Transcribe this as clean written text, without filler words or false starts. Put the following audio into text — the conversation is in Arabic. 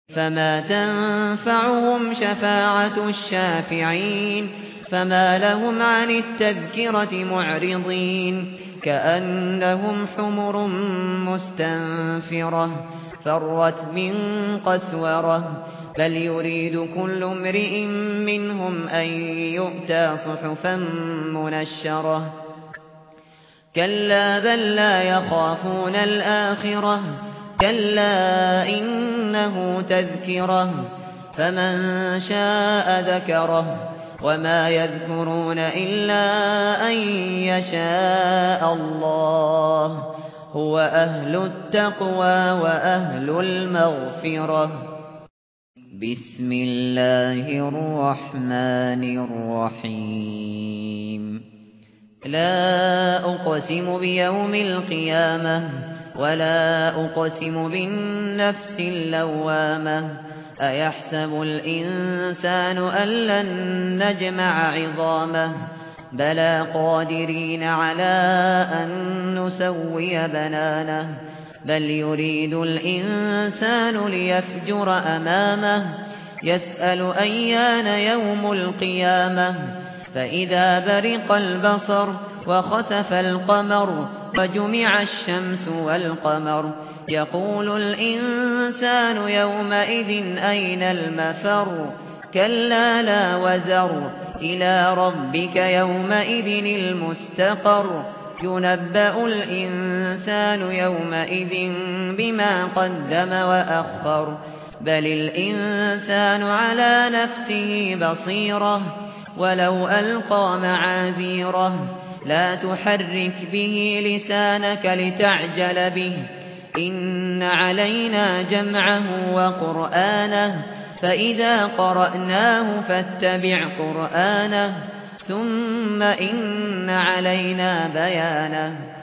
فما تنفعهم شفاعة الشافعين فما لهم عن التذكرة معرضين كأنهم حمر مستنفرة فرت من قسورة بل يريد كل امرئ منهم أن يؤتى صحفا منشرة كلا بل لا يخافون الآخرة كلا إنه تذكرة فمن شاء ذكره وما يذكرون إلا أن يشاء الله هو أهل التقوى وأهل المغفرة. بسم الله الرحمن الرحيم. لا أقسم بيوم القيامة ولا أقسم بالنفس اللوامة أيحسب الإنسان أن لن نجمع عظامه بلى قادرين على أن نسوي بنانه بل يريد الإنسان ليفجر أمامه يسأل أيان يوم القيامة فإذا برق البصر وخسف القمر وجمع الشمس والقمر يقول الإنسان يومئذ أين المفر كلا لا وزر إلى ربك يومئذ المستقر ينبأ الإنسان يومئذ بما قدم وأخر بل الإنسان على نفسه بصيرة ولو ألقى معاذيره لا تحرك به لسانك لتعجل به إن علينا جمعه وقرآنه فإذا قرأناه فاتبع قرآنه ثم إن علينا بيانه